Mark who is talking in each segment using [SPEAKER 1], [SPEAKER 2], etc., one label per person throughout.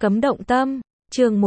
[SPEAKER 1] Cấm động tâm, chương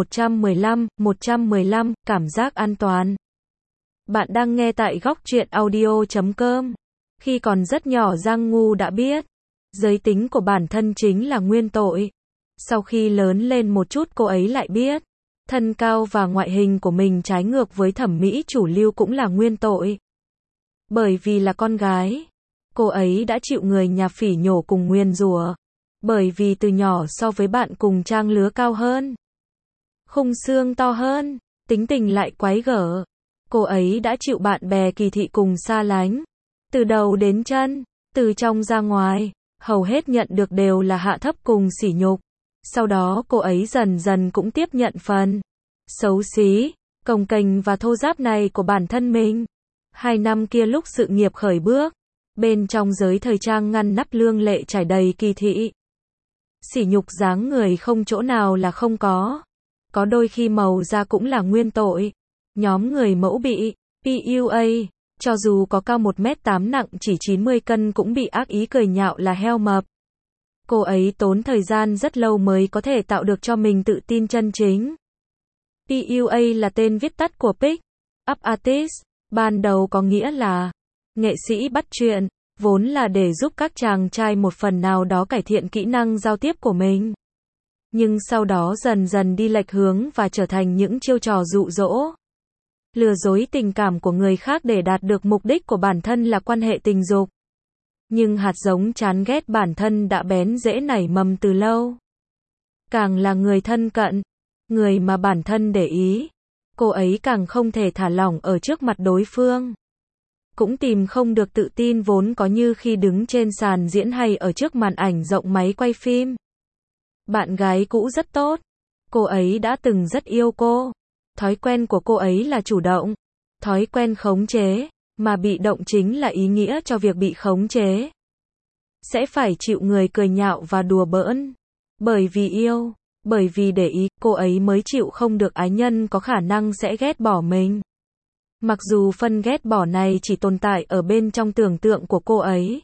[SPEAKER 1] 115, cảm giác an toàn. Bạn đang nghe tại góc truyện audio.com. Khi còn rất nhỏ Giang Ngu đã biết, giới tính của bản thân chính là nguyên tội. Sau khi lớn lên một chút cô ấy lại biết, thân cao và ngoại hình của mình trái ngược với thẩm mỹ chủ lưu cũng là nguyên tội. Bởi vì là con gái, cô ấy đã chịu người nhà phỉ nhổ cùng nguyền rủa. Bởi vì từ nhỏ so với bạn cùng trang lứa cao hơn, khung xương to hơn, tính tình lại quái gở, cô ấy đã chịu bạn bè kỳ thị cùng xa lánh. Từ đầu đến chân, từ trong ra ngoài, hầu hết nhận được đều là hạ thấp cùng sỉ nhục. Sau đó cô ấy dần dần cũng tiếp nhận phần xấu xí, cồng kềnh và thô ráp này của bản thân mình. 2 năm kia lúc sự nghiệp khởi bước, bên trong giới thời trang ngăn nắp lương lệ trải đầy kỳ thị. Sỉ nhục dáng người không chỗ nào là không có. Có đôi khi màu da cũng là nguyên tội. Nhóm người mẫu bị PUA, cho dù có cao 1m8 nặng chỉ 90 cân cũng bị ác ý cười nhạo là heo mập. Cô ấy tốn thời gian rất lâu mới có thể tạo được cho mình tự tin chân chính. PUA là tên viết tắt của Pick Up Artist, ban đầu có nghĩa là nghệ sĩ bắt chuyện, vốn là để giúp các chàng trai một phần nào đó cải thiện kỹ năng giao tiếp của mình. Nhưng sau đó dần dần đi lệch hướng và trở thành những chiêu trò dụ dỗ, lừa dối tình cảm của người khác để đạt được mục đích của bản thân là quan hệ tình dục. Nhưng hạt giống chán ghét bản thân đã bén rễ nảy mầm từ lâu. Càng là người thân cận, người mà bản thân để ý, cô ấy càng không thể thả lỏng ở trước mặt đối phương. Cũng tìm không được tự tin vốn có như khi đứng trên sàn diễn hay ở trước màn ảnh rộng máy quay phim. Bạn gái cũ rất tốt. Cô ấy đã từng rất yêu cô. Thói quen của cô ấy là chủ động. Thói quen khống chế, mà bị động chính là ý nghĩa cho việc bị khống chế. Sẽ phải chịu người cười nhạo và đùa bỡn. Bởi vì yêu, bởi vì để ý, cô ấy mới chịu không được ái nhân có khả năng sẽ ghét bỏ mình. Mặc dù phân ghét bỏ này chỉ tồn tại ở bên trong tưởng tượng của cô ấy.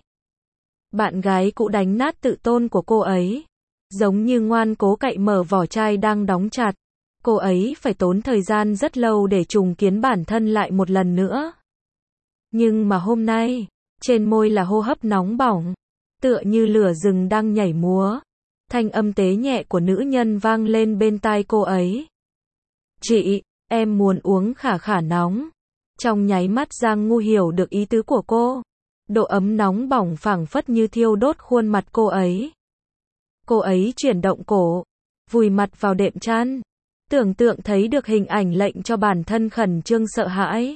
[SPEAKER 1] Bạn gái cũ đánh nát tự tôn của cô ấy. Giống như ngoan cố cậy mở vỏ chai đang đóng chặt. Cô ấy phải tốn thời gian rất lâu để trùng kiến bản thân lại một lần nữa. Nhưng mà hôm nay, trên môi là hô hấp nóng bỏng, tựa như lửa rừng đang nhảy múa. Thanh âm tế nhẹ của nữ nhân vang lên bên tai cô ấy. Chị, em muốn uống khả khả nóng. Trong nháy mắt Giang Ngu hiểu được ý tứ của cô. Độ ấm nóng bỏng phảng phất như thiêu đốt khuôn mặt cô ấy. Cô ấy chuyển động cổ, vùi mặt vào đệm chăn. Tưởng tượng thấy được hình ảnh lệnh cho bản thân khẩn trương sợ hãi.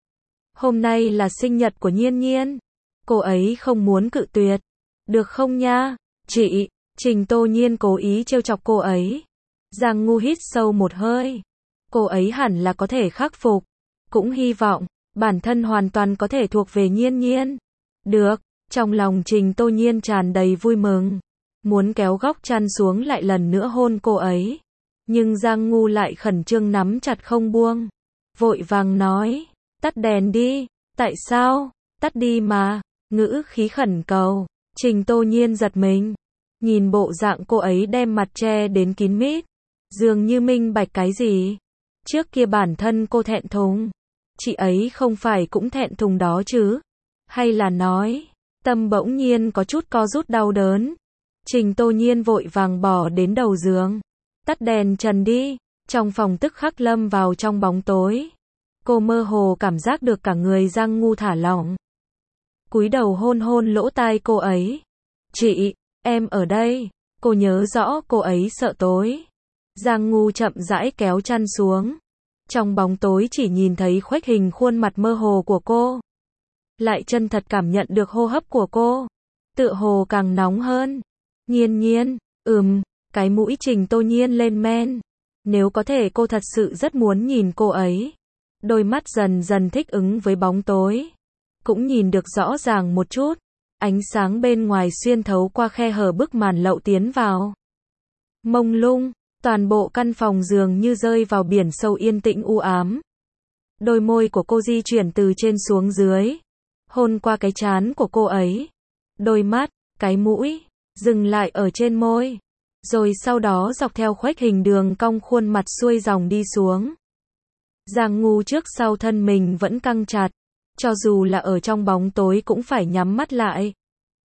[SPEAKER 1] Hôm nay là sinh nhật của Nhiên Nhiên. Cô ấy không muốn cự tuyệt. Được không nha, chị? Trình Tô Nhiên cố ý trêu chọc cô ấy. Giang Ngu hít sâu một hơi. Cô ấy hẳn là có thể khắc phục. Cũng hy vọng, bản thân hoàn toàn có thể thuộc về Nhiên Nhiên. Được, trong lòng Trình Tô Nhiên tràn đầy vui mừng. Muốn kéo góc chăn xuống lại lần nữa hôn cô ấy. Nhưng Giang Ngu lại khẩn trương nắm chặt không buông. Vội vàng nói, tắt đèn đi. Tại sao? Tắt đi mà. Ngữ khí khẩn cầu. Trình Tô Nhiên giật mình. Nhìn bộ dạng cô ấy đem mặt che đến kín mít. Dường như minh bạch cái gì. Trước kia bản thân cô thẹn thùng. Chị ấy không phải cũng thẹn thùng đó chứ? Hay là nói, tâm bỗng nhiên có chút co rút đau đớn. Trình Tô Nhiên vội vàng bỏ đến đầu giường. Tắt đèn trần đi. Trong phòng tức khắc lâm vào trong bóng tối. Cô mơ hồ cảm giác được cả người Giang Ngu thả lỏng. Cúi đầu hôn hôn lỗ tai cô ấy. Chị, em ở đây. Cô nhớ rõ cô ấy sợ tối. Giang Ngu chậm rãi kéo chăn xuống. Trong bóng tối chỉ nhìn thấy khuếch hình khuôn mặt mơ hồ của cô. Lại chân thật cảm nhận được hô hấp của cô. Tựa hồ càng nóng hơn. Nhiên Nhiên, cái mũi Trình Tô Nhiên lên men. Nếu có thể cô thật sự rất muốn nhìn cô ấy. Đôi mắt dần dần thích ứng với bóng tối. Cũng nhìn được rõ ràng một chút. Ánh sáng bên ngoài xuyên thấu qua khe hở bức màn lậu tiến vào. Mông lung, toàn bộ căn phòng dường như rơi vào biển sâu yên tĩnh u ám. Đôi môi của cô di chuyển từ trên xuống dưới. Hôn qua cái trán của cô ấy. Đôi mắt, cái mũi, dừng lại ở trên môi. rồi sau đó dọc theo khuếch hình đường cong khuôn mặt xuôi dòng đi xuống. Giang Ngu trước sau thân mình vẫn căng chặt, cho dù là ở trong bóng tối cũng phải nhắm mắt lại.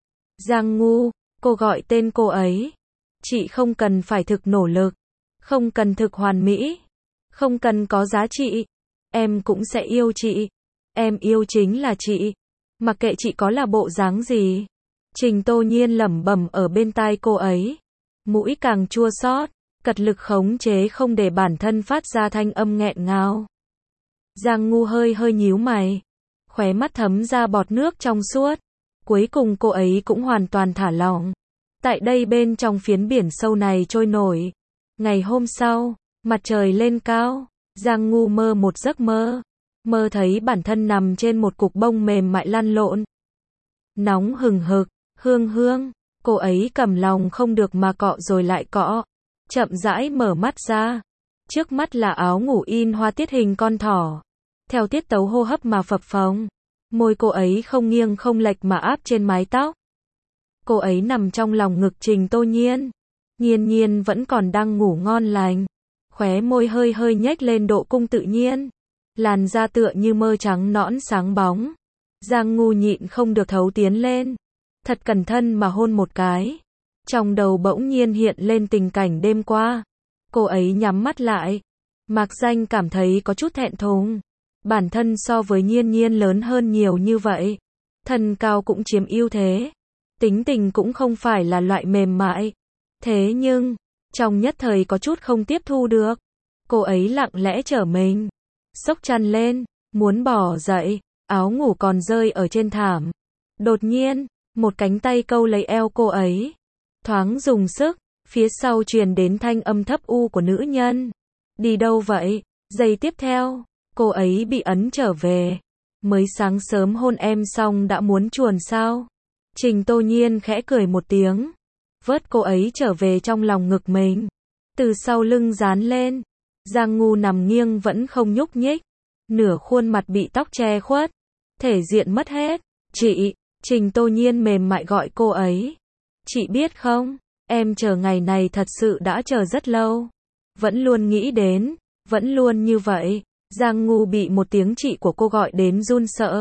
[SPEAKER 1] Giang Ngu, cô gọi tên cô ấy. Chị không cần phải thực nỗ lực, không cần thực hoàn mỹ, không cần có giá trị. Em cũng sẽ yêu chị. Em yêu chính là chị. Mặc kệ chị có là bộ dáng gì. Trình Tô Nhiên lẩm bẩm ở bên tai cô ấy. Mũi càng chua xót, cật lực khống chế không để bản thân phát ra thanh âm nghẹn ngào. Giang Ngu hơi hơi nhíu mày, khóe mắt thấm ra bọt nước trong suốt. Cuối cùng cô ấy cũng hoàn toàn thả lỏng. Tại đây bên trong phiến biển sâu này trôi nổi. Ngày hôm sau, mặt trời lên cao, Giang Ngu mơ một giấc mơ. Mơ thấy bản thân nằm trên một cục bông mềm mại lăn lộn. Nóng hừng hực, hương hương, cô ấy cầm lòng không được mà cọ rồi lại cọ. Chậm rãi mở mắt ra. Trước mắt là áo ngủ in hoa tiết hình con thỏ. Theo tiết tấu hô hấp mà phập phồng. Môi cô ấy không nghiêng không lệch mà áp trên mái tóc. Cô ấy nằm trong lòng ngực Trình Tô Nhiên. Nhiên Nhiên vẫn còn đang ngủ ngon lành. Khóe môi hơi hơi nhếch lên độ cung tự nhiên. Làn da tựa như mơ trắng nõn sáng bóng. Giang Ngu nhịn không được thấu tiến lên. Thật cẩn thận mà hôn một cái. Trong đầu bỗng nhiên hiện lên tình cảnh đêm qua. Cô ấy nhắm mắt lại. Mạc Danh cảm thấy có chút thẹn thùng. Bản thân so với Nhiên Nhiên lớn hơn nhiều như vậy. Thân cao cũng chiếm ưu thế. Tính tình cũng không phải là loại mềm mại. Thế nhưng, trong nhất thời có chút không tiếp thu được. Cô ấy lặng lẽ trở mình. Xốc chăn lên, muốn bỏ dậy, áo ngủ còn rơi ở trên thảm. Đột nhiên, một cánh tay câu lấy eo cô ấy. Thoáng dùng sức, phía sau truyền đến thanh âm thấp u của nữ nhân. Đi đâu vậy? Giây tiếp theo, cô ấy bị ấn trở về. Mới sáng sớm hôn em xong đã muốn chuồn sao? Trình Tô Nhiên khẽ cười một tiếng. Vớt cô ấy trở về trong lòng ngực mình. Từ sau lưng dán lên. Giang Ngu nằm nghiêng vẫn không nhúc nhích. Nửa khuôn mặt bị tóc che khuất. Thể diện mất hết. Chị, Trình Tô Nhiên mềm mại gọi cô ấy. Chị biết không, em chờ ngày này thật sự đã chờ rất lâu. Vẫn luôn nghĩ đến, vẫn luôn như vậy. Giang Ngu bị một tiếng chị của cô gọi đến run sợ.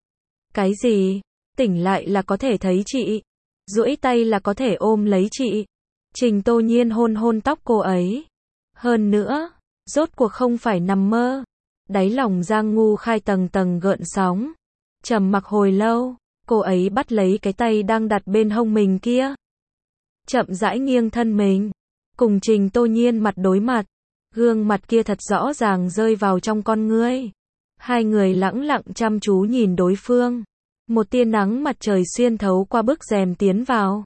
[SPEAKER 1] Cái gì? Tỉnh lại là có thể thấy chị. Duỗi tay là có thể ôm lấy chị. Trình Tô Nhiên hôn hôn tóc cô ấy. Hơn nữa, rốt cuộc không phải nằm mơ. Đáy lòng Giang Ngu khai tầng tầng gợn sóng. Trầm mặc hồi lâu, cô ấy bắt lấy cái tay đang đặt bên hông mình kia. Chậm rãi nghiêng thân mình. Cùng Trình Tô Nhiên mặt đối mặt. Gương mặt kia thật rõ ràng rơi vào trong con ngươi. Hai người lẳng lặng chăm chú nhìn đối phương. Một tia nắng mặt trời xuyên thấu qua bức rèm tiến vào.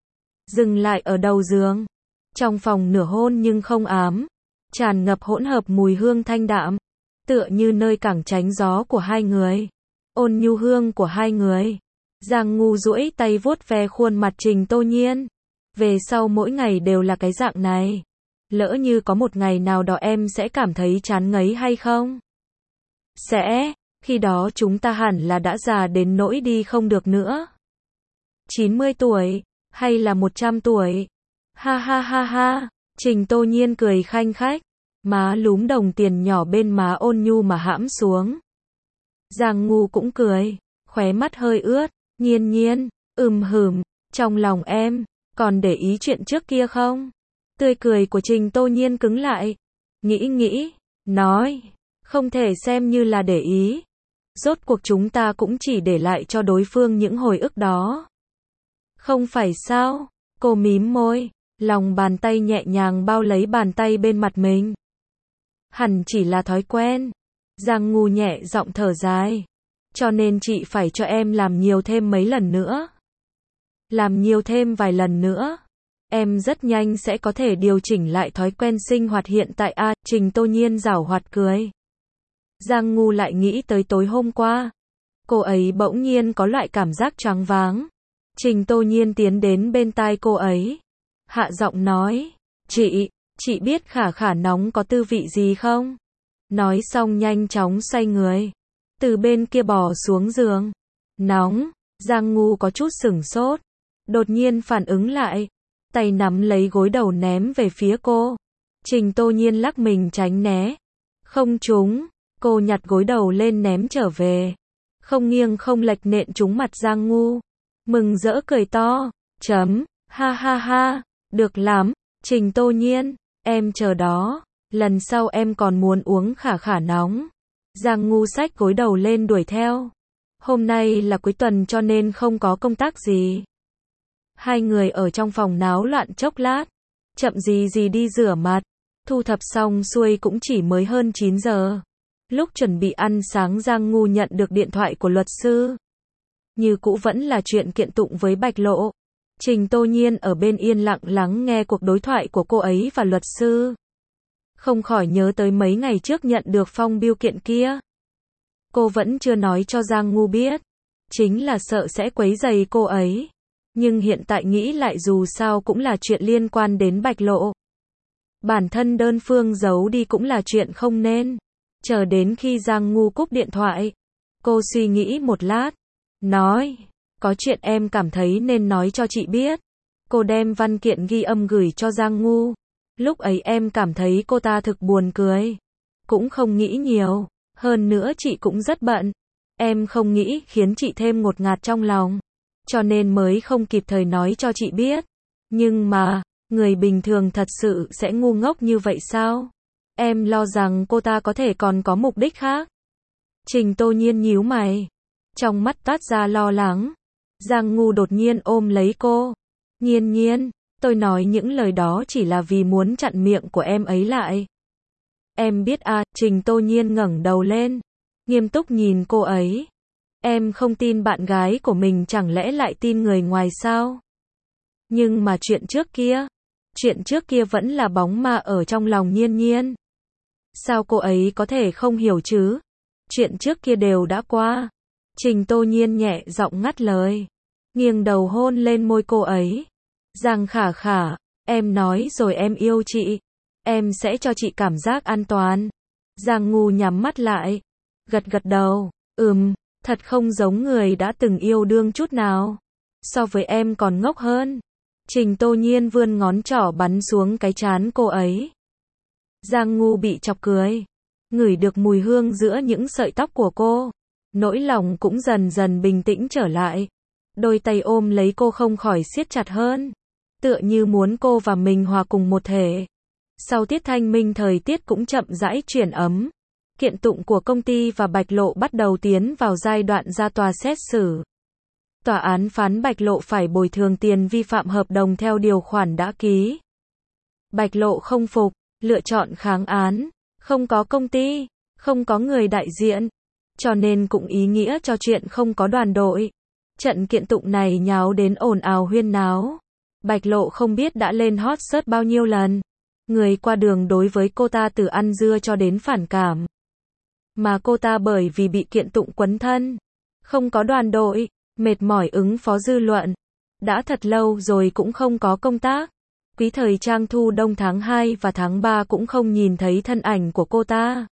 [SPEAKER 1] Dừng lại ở đầu giường. Trong phòng nửa hôn nhưng không ám. Tràn ngập hỗn hợp mùi hương thanh đạm. Tựa như nơi cảng tránh gió của hai người. Ôn nhu hương của hai người. Giang Ngu duỗi tay vuốt ve khuôn mặt Trình Tô Nhiên. Về sau mỗi ngày đều là cái dạng này. Lỡ như có một ngày nào đó em sẽ cảm thấy chán ngấy hay không? Sẽ, khi đó chúng ta hẳn là đã già đến nỗi đi không được nữa. 90 tuổi, hay là 100 tuổi? Ha ha ha ha, Trình Tô Nhiên cười khanh khách. Má lúm đồng tiền nhỏ bên má ôn nhu mà hãm xuống. Giang Ngu cũng cười, khóe mắt hơi ướt. Nhiên Nhiên, hửm, trong lòng em, còn để ý chuyện trước kia không? Tươi cười của Trình Tô Nhiên cứng lại. Nghĩ, nói, không thể xem như là để ý. Rốt cuộc chúng ta cũng chỉ để lại cho đối phương những hồi ức đó. Không phải sao? Cô mím môi, lòng bàn tay nhẹ nhàng bao lấy bàn tay bên mặt mình. Hẳn chỉ là thói quen. Giang Ngu nhẹ giọng thở dài. Cho nên chị phải cho em làm nhiều thêm mấy lần nữa. Làm nhiều thêm vài lần nữa. Em rất nhanh sẽ có thể điều chỉnh lại thói quen sinh hoạt hiện tại a. Trình Tô Nhiên giảo hoạt cười. Giang Ngu lại nghĩ tới tối hôm qua. Cô ấy bỗng nhiên có loại cảm giác choáng váng. Trình Tô Nhiên tiến đến bên tai cô ấy. Hạ giọng nói. Chị biết khả khả nóng có tư vị gì không? Nói xong nhanh chóng xoay người. Từ bên kia bò xuống giường. Nóng. Giang Ngu có chút sửng sốt. Đột nhiên phản ứng lại. tay nắm lấy gối đầu ném về phía cô. Trình Tô Nhiên lắc mình tránh né. Không trúng, cô nhặt gối đầu lên ném trở về. Không nghiêng không lệch nện trúng mặt Giang Ngu. Mừng rỡ cười to. Ha ha ha, được lắm, Trình Tô Nhiên, em chờ đó, lần sau em còn muốn uống khả khả nóng. Giang Ngu xách gối đầu lên đuổi theo. Hôm nay là cuối tuần cho nên không có công tác gì. Hai người ở trong phòng náo loạn chốc lát, chậm gì gì đi rửa mặt, thu thập xong xuôi cũng chỉ mới hơn 9 giờ. Lúc chuẩn bị ăn sáng Giang Ngu nhận được điện thoại của luật sư. Như cũ vẫn là chuyện kiện tụng với Bạch Lộ. Trình Tô Nhiên ở bên yên lặng lắng nghe cuộc đối thoại của cô ấy và luật sư. Không khỏi nhớ tới mấy ngày trước nhận được phong biêu kiện kia. Cô vẫn chưa nói cho Giang Ngu biết. Chính là sợ sẽ quấy rầy cô ấy. Nhưng hiện tại nghĩ lại dù sao cũng là chuyện liên quan đến Bạch Lộ. Bản thân đơn phương giấu đi cũng là chuyện không nên. Chờ đến khi Giang Ngu cúp điện thoại. Cô suy nghĩ một lát. Nói, có chuyện em cảm thấy nên nói cho chị biết. Cô đem văn kiện ghi âm gửi cho Giang Ngu. Lúc ấy em cảm thấy cô ta thực buồn cười. Cũng không nghĩ nhiều. Hơn nữa chị cũng rất bận. Em không nghĩ khiến chị thêm ngột ngạt trong lòng. Cho nên mới không kịp thời nói cho chị biết. Nhưng mà, người bình thường thật sự sẽ ngu ngốc như vậy sao? Em lo rằng cô ta có thể còn có mục đích khác. Trình Tô Nhiên nhíu mày. Trong mắt toát ra lo lắng. Giang Ngu đột nhiên ôm lấy cô. Nhiên Nhiên, tôi nói những lời đó chỉ là vì muốn chặn miệng của em ấy lại. Em biết à, Trình Tô Nhiên ngẩng đầu lên. Nghiêm túc nhìn cô ấy. Em không tin bạn gái của mình chẳng lẽ lại tin người ngoài sao? Nhưng mà chuyện trước kia vẫn là bóng ma ở trong lòng Nhiên Nhiên. Sao cô ấy có thể không hiểu chứ? Chuyện trước kia đều đã qua. Trình Tô Nhiên nhẹ giọng ngắt lời. Nghiêng đầu hôn lên môi cô ấy. Giang khả khả, em nói rồi em yêu chị. Em sẽ cho chị cảm giác an toàn. Giang Ngu nhắm mắt lại. Gật gật đầu. Thật không giống người đã từng yêu đương chút nào. So với em còn ngốc hơn. Trình Tô Nhiên vươn ngón trỏ bắn xuống cái trán cô ấy. Giang Ngu bị chọc cười. Ngửi được mùi hương giữa những sợi tóc của cô. Nỗi lòng cũng dần dần bình tĩnh trở lại. Đôi tay ôm lấy cô không khỏi siết chặt hơn. Tựa như muốn cô và mình hòa cùng một thể. Sau tiết thanh minh thời tiết cũng chậm rãi chuyển ấm. Kiện tụng của công ty và Bạch Lộ bắt đầu tiến vào giai đoạn ra tòa xét xử. Tòa án phán Bạch Lộ phải bồi thường tiền vi phạm hợp đồng theo điều khoản đã ký. Bạch Lộ không phục, lựa chọn kháng án. Không có công ty, không có người đại diện. Cho nên cũng ý nghĩa cho chuyện không có đoàn đội. Trận kiện tụng này nháo đến ồn ào huyên náo. Bạch Lộ không biết đã lên hot search bao nhiêu lần. Người qua đường đối với cô ta từ ăn dưa cho đến phản cảm. Mà cô ta bởi vì bị kiện tụng quấn thân. Không có đoàn đội, mệt mỏi ứng phó dư luận. Đã thật lâu rồi cũng không có công tác. Quý thời trang thu đông tháng 2 và tháng 3 cũng không nhìn thấy thân ảnh của cô ta.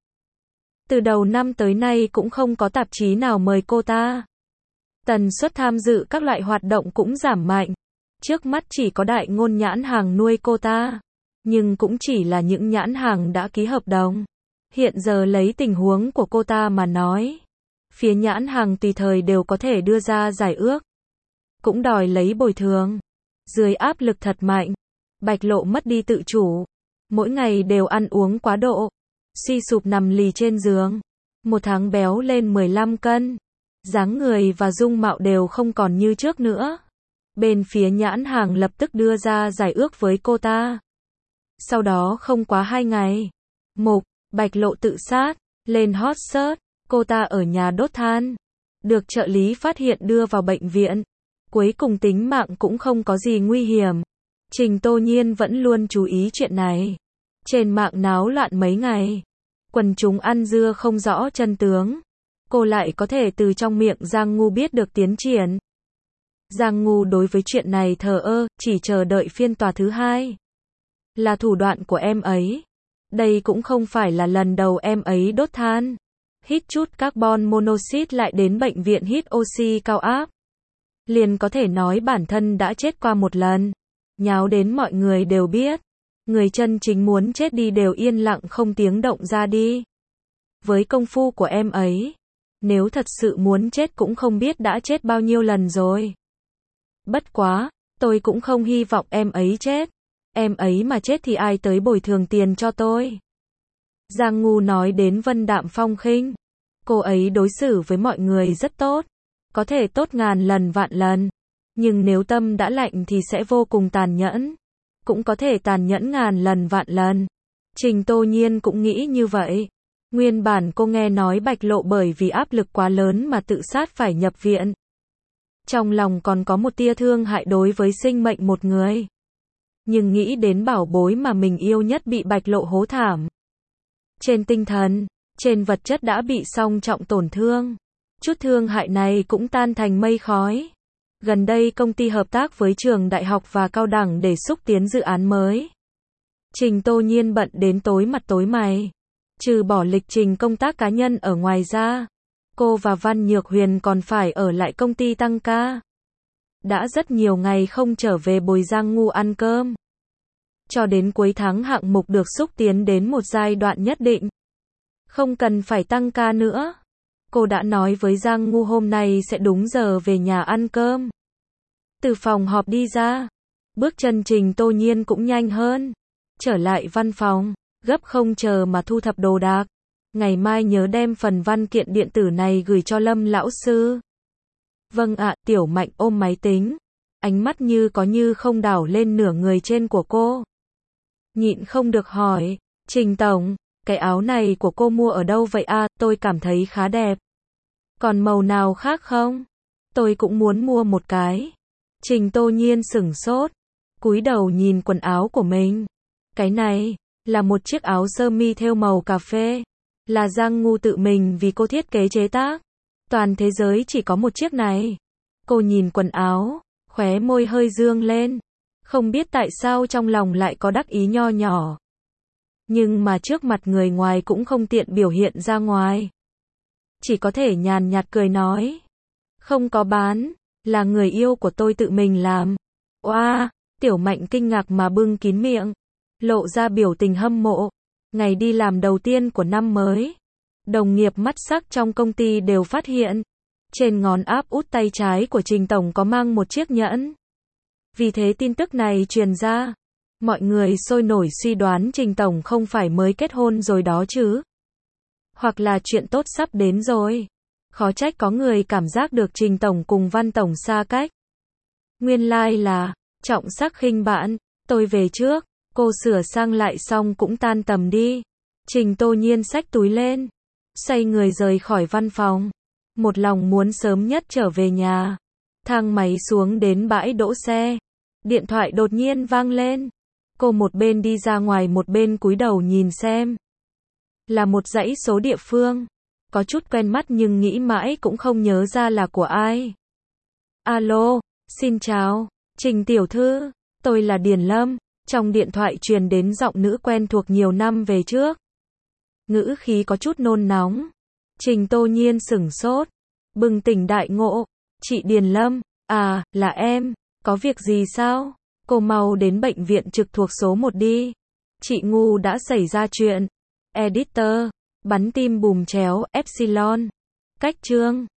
[SPEAKER 1] Từ đầu năm tới nay cũng không có tạp chí nào mời cô ta. Tần suất tham dự các loại hoạt động cũng giảm mạnh. Trước mắt chỉ có đại ngôn nhãn hàng nuôi cô ta. Nhưng cũng chỉ là những nhãn hàng đã ký hợp đồng. Hiện giờ lấy tình huống của cô ta mà nói. Phía nhãn hàng tùy thời đều có thể đưa ra giải ước. Cũng đòi lấy bồi thường. Dưới áp lực thật mạnh. Bạch Lộ mất đi tự chủ. Mỗi ngày đều ăn uống quá độ. Suy sụp nằm lì trên giường. Một tháng béo lên 15 cân. Dáng người và dung mạo đều không còn như trước nữa. Bên phía nhãn hàng lập tức đưa ra giải ước với cô ta. Sau đó không quá 2 ngày. Bạch Lộ tự sát. Lên hot search. Cô ta ở nhà đốt than. Được trợ lý phát hiện đưa vào bệnh viện. Cuối cùng tính mạng cũng không có gì nguy hiểm. Trình Tô Nhiên vẫn luôn chú ý chuyện này. Trên mạng náo loạn mấy ngày. Quần chúng ăn dưa không rõ chân tướng. Cô lại có thể từ trong miệng Giang Ngu biết được tiến triển. Giang Ngu đối với chuyện này thờ ơ, chỉ chờ đợi phiên tòa thứ 2. Là thủ đoạn của em ấy. Đây cũng không phải là lần đầu em ấy đốt than. Hít chút carbon monoxide lại đến bệnh viện hít oxy cao áp. Liền có thể nói bản thân đã chết qua một lần. nháo đến mọi người đều biết. Người chân chính muốn chết đi đều yên lặng không tiếng động ra đi. Với công phu của em ấy, nếu thật sự muốn chết cũng không biết đã chết bao nhiêu lần rồi. Bất quá, tôi cũng không hy vọng em ấy chết. Em ấy mà chết thì ai tới bồi thường tiền cho tôi? Giang Ngu nói đến Vân đạm phong khinh. Cô ấy đối xử với mọi người rất tốt. Có thể tốt ngàn lần vạn lần. Nhưng nếu tâm đã lạnh thì sẽ vô cùng tàn nhẫn. Cũng có thể tàn nhẫn ngàn lần vạn lần. Trình Tô Nhiên cũng nghĩ như vậy. Nguyên bản cô nghe nói Bạch Lộ bởi vì áp lực quá lớn mà tự sát phải nhập viện. Trong lòng còn có một tia thương hại đối với sinh mệnh một người. Nhưng nghĩ đến bảo bối mà mình yêu nhất bị Bạch Lộ hố thảm. Trên tinh thần, trên vật chất đã bị song trọng tổn thương. Chút thương hại này cũng tan thành mây khói. Gần đây công ty hợp tác với trường đại học và cao đẳng để xúc tiến dự án mới. Trình Tô Nhiên bận đến tối mặt tối mày. Trừ bỏ lịch trình công tác cá nhân ở ngoài ra, cô và Văn Nhược Huyền còn phải ở lại công ty tăng ca. Đã rất nhiều ngày không trở về bồi Giang Ngu ăn cơm. Cho đến cuối tháng hạng mục được xúc tiến đến một giai đoạn nhất định. Không cần phải tăng ca nữa. Cô đã nói với Giang Ngu hôm nay sẽ đúng giờ về nhà ăn cơm. Từ phòng họp đi ra, bước chân Trình Tô Nhiên cũng nhanh hơn. Trở lại văn phòng, gấp không chờ mà thu thập đồ đạc. Ngày mai nhớ đem phần văn kiện điện tử này gửi cho Lâm lão sư. Vâng ạ, Tiểu Mạnh ôm máy tính. Ánh mắt như có như không đảo lên nửa người trên của cô. Nhịn không được hỏi, Trình tổng, cái áo này của cô mua ở đâu vậy à, tôi cảm thấy khá đẹp. Còn màu nào khác không? Tôi cũng muốn mua một cái. Trình Tô Nhiên sửng sốt, cúi đầu nhìn quần áo của mình. Cái này là một chiếc áo sơ mi thêu màu cà phê, là Giang Ngu tự mình vì cô thiết kế chế tác. Toàn thế giới chỉ có một chiếc này. Cô nhìn quần áo, khóe môi hơi dương lên. Không biết tại sao trong lòng lại có đắc ý nho nhỏ. Nhưng mà trước mặt người ngoài cũng không tiện biểu hiện ra ngoài. Chỉ có thể nhàn nhạt cười nói. Không có bán, là người yêu của tôi tự mình làm. Oa, Tiểu Mạnh kinh ngạc mà bưng kín miệng. Lộ ra biểu tình hâm mộ. Ngày đi làm đầu tiên của năm mới. Đồng nghiệp mắt sắc trong công ty đều phát hiện. Trên ngón áp út tay trái của Trình tổng có mang một chiếc nhẫn. Vì thế tin tức này truyền ra. Mọi người sôi nổi suy đoán Trình tổng không phải mới kết hôn rồi đó chứ. Hoặc là chuyện tốt sắp đến rồi. Khó trách có người cảm giác được Trình tổng cùng Văn tổng xa cách. Nguyên lai là, trọng sắc khinh bạn, tôi về trước. Cô sửa sang lại xong cũng tan tầm đi. Trình Tô Nhiên xách túi lên, xoay người rời khỏi văn phòng. Một lòng muốn sớm nhất trở về nhà. Thang máy xuống đến bãi đỗ xe. Điện thoại đột nhiên vang lên. Cô một bên đi ra ngoài một bên cúi đầu nhìn xem. Là một dãy số địa phương. Có chút quen mắt nhưng nghĩ mãi cũng không nhớ ra là của ai. Alo, xin chào, Trình tiểu thư, tôi là Điền Lâm. Trong điện thoại truyền đến giọng nữ quen thuộc nhiều năm về trước. Ngữ khí có chút nôn nóng. Trình Tô Nhiên sửng sốt. Bừng tỉnh đại ngộ. Chị Điền Lâm, à, là em. Có việc gì sao? Cô mau đến bệnh viện trực thuộc số 1 đi. Chị Ngu đã xảy ra chuyện. Editor. Bắn tim bùm chéo, Epsilon. Cách chương.